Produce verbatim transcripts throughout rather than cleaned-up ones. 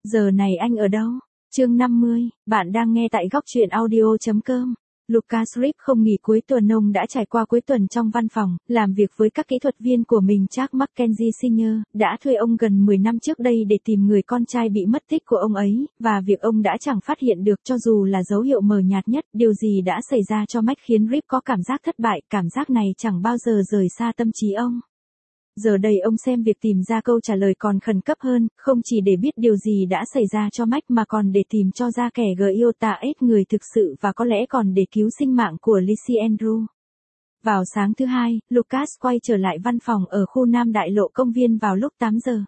Giờ này anh ở đâu? Chương năm mươi, bạn đang nghe tại góc truyện audio chấm com. Lucas Reeve không nghỉ cuối tuần. Ông đã trải qua cuối tuần trong văn phòng, làm việc với các kỹ thuật viên của mình. Jack Mackenzie Senior đã thuê ông gần mười năm trước đây để tìm người con trai bị mất tích của ông ấy, và việc ông đã chẳng phát hiện được cho dù là dấu hiệu mờ nhạt nhất. Điều gì đã xảy ra cho Mac khiến Reeve có cảm giác thất bại, cảm giác này chẳng bao giờ rời xa tâm trí ông. Giờ đây ông xem việc tìm ra câu trả lời còn khẩn cấp hơn, không chỉ để biết điều gì đã xảy ra cho Mac mà còn để tìm cho ra kẻ Giota S người thực sự và có lẽ còn để cứu sinh mạng của Lizzie Andrew. Vào sáng thứ hai, Lucas quay trở lại văn phòng ở khu Nam Đại Lộ công viên vào lúc tám giờ.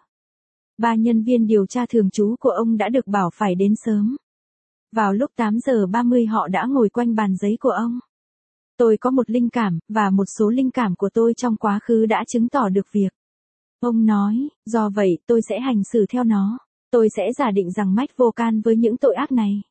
Ba nhân viên điều tra thường trú của ông đã được bảo phải đến sớm. Vào lúc tám giờ ba mươi họ đã ngồi quanh bàn giấy của ông. Tôi có một linh cảm, và một số linh cảm của tôi trong quá khứ đã chứng tỏ được việc. Ông nói, do vậy tôi sẽ hành xử theo nó. Tôi sẽ giả định rằng Mike vô can với những tội ác này.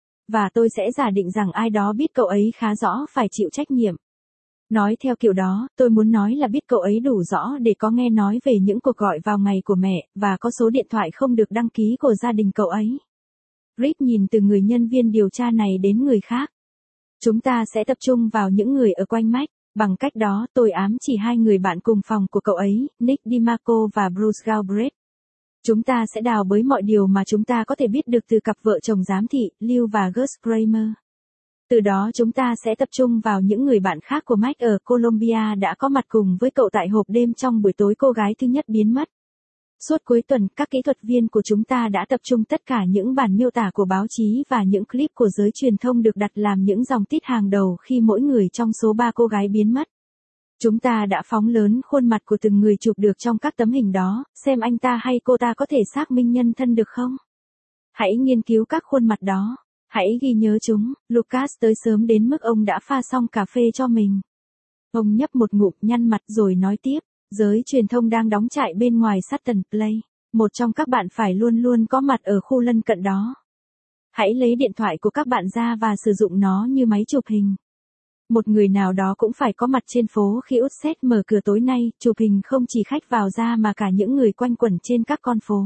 Và tôi sẽ giả định rằng ai đó biết cậu ấy khá rõ phải chịu trách nhiệm. Nói theo kiểu đó, tôi muốn nói là biết cậu ấy đủ rõ để có nghe nói về những cuộc gọi vào ngày của mẹ, và có số điện thoại không được đăng ký của gia đình cậu ấy. Rick nhìn từ người nhân viên điều tra này đến người khác. Chúng ta sẽ tập trung vào những người ở quanh Mike. Bằng cách đó tôi ám chỉ hai người bạn cùng phòng của cậu ấy, Nick DiMarco và Bruce Galbraith. Chúng ta sẽ đào bới mọi điều mà chúng ta có thể biết được từ cặp vợ chồng giám thị, Lew và Gus Kramer. Từ đó chúng ta sẽ tập trung vào những người bạn khác của Mike ở Colombia đã có mặt cùng với cậu tại hộp đêm trong buổi tối cô gái thứ nhất biến mất. Suốt cuối tuần, các kỹ thuật viên của chúng ta đã tập trung tất cả những bản miêu tả của báo chí và những clip của giới truyền thông được đặt làm những dòng tít hàng đầu khi mỗi người trong số ba cô gái biến mất. Chúng ta đã phóng lớn khuôn mặt của từng người chụp được trong các tấm hình đó, xem anh ta hay cô ta có thể xác minh nhân thân được không? Hãy nghiên cứu các khuôn mặt đó. Hãy ghi nhớ chúng. Lucas tới sớm đến mức ông đã pha xong cà phê cho mình. Ông nhấp một ngụm, nhăn mặt rồi nói tiếp. Giới truyền thông đang đóng trại bên ngoài Sutton Place. Một trong các bạn phải luôn luôn có mặt ở khu lân cận đó. Hãy lấy điện thoại của các bạn ra và sử dụng nó như máy chụp hình. Một người nào đó cũng phải có mặt trên phố khi Utset mở cửa tối nay, chụp hình không chỉ khách vào ra mà cả những người quanh quẩn trên các con phố.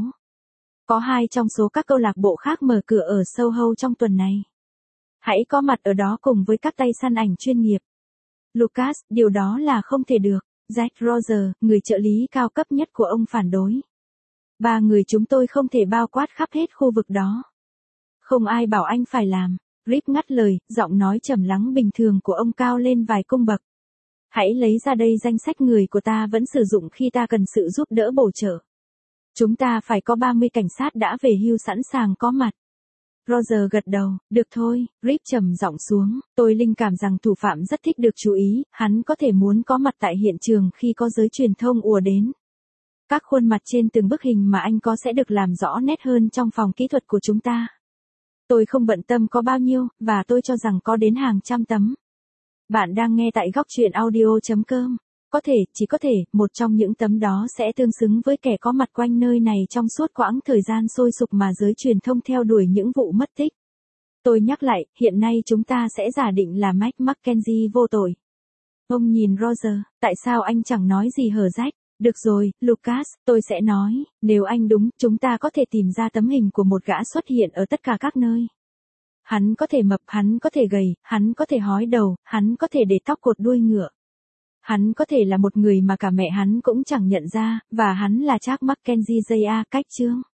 Có hai trong số các câu lạc bộ khác mở cửa ở Soho trong tuần này. Hãy có mặt ở đó cùng với các tay săn ảnh chuyên nghiệp. Lucas, điều đó là không thể được. Jack Roger, người trợ lý cao cấp nhất của ông phản đối. Ba người chúng tôi không thể bao quát khắp hết khu vực đó. Không ai bảo anh phải làm. Rip ngắt lời, giọng nói trầm lắng bình thường của ông cao lên vài cung bậc. Hãy lấy ra đây danh sách người của ta vẫn sử dụng khi ta cần sự giúp đỡ bổ trợ. Chúng ta phải có ba mươi cảnh sát đã về hưu sẵn sàng có mặt. Roger gật đầu, được thôi, Rip trầm giọng xuống, tôi linh cảm rằng thủ phạm rất thích được chú ý, hắn có thể muốn có mặt tại hiện trường khi có giới truyền thông ùa đến. Các khuôn mặt trên từng bức hình mà anh có sẽ được làm rõ nét hơn trong phòng kỹ thuật của chúng ta. Tôi không bận tâm có bao nhiêu, và tôi cho rằng có đến hàng trăm tấm. Bạn đang nghe tại góc truyện audio chấm com. Có thể, chỉ có thể, một trong những tấm đó sẽ tương xứng với kẻ có mặt quanh nơi này trong suốt quãng thời gian sôi sục mà giới truyền thông theo đuổi những vụ mất tích. Tôi nhắc lại, hiện nay chúng ta sẽ giả định là Mike Mackenzie vô tội. Ông nhìn Roger, tại sao anh chẳng nói gì hở rách? Được rồi, Lucas, tôi sẽ nói, nếu anh đúng, chúng ta có thể tìm ra tấm hình của một gã xuất hiện ở tất cả các nơi. Hắn có thể mập, hắn có thể gầy, hắn có thể hói đầu, hắn có thể để tóc cột đuôi ngựa. Hắn có thể là một người mà cả mẹ hắn cũng chẳng nhận ra, và hắn là Jack Mackenzie J A cách chương.